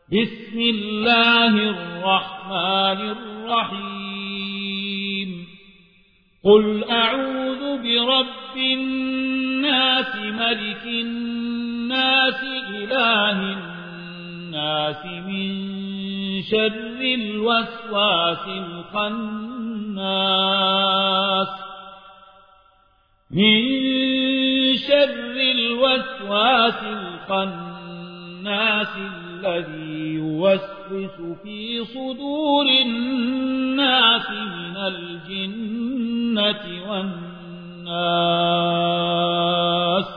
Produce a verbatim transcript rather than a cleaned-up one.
بسم الله الرحمن الرحيم قل أعوذ برب الناس ملك الناس إله الناس من شر الوسواس الخناس من شر الوسواس الخناس الذي يوسوس في صدور الناس من الجنة والناس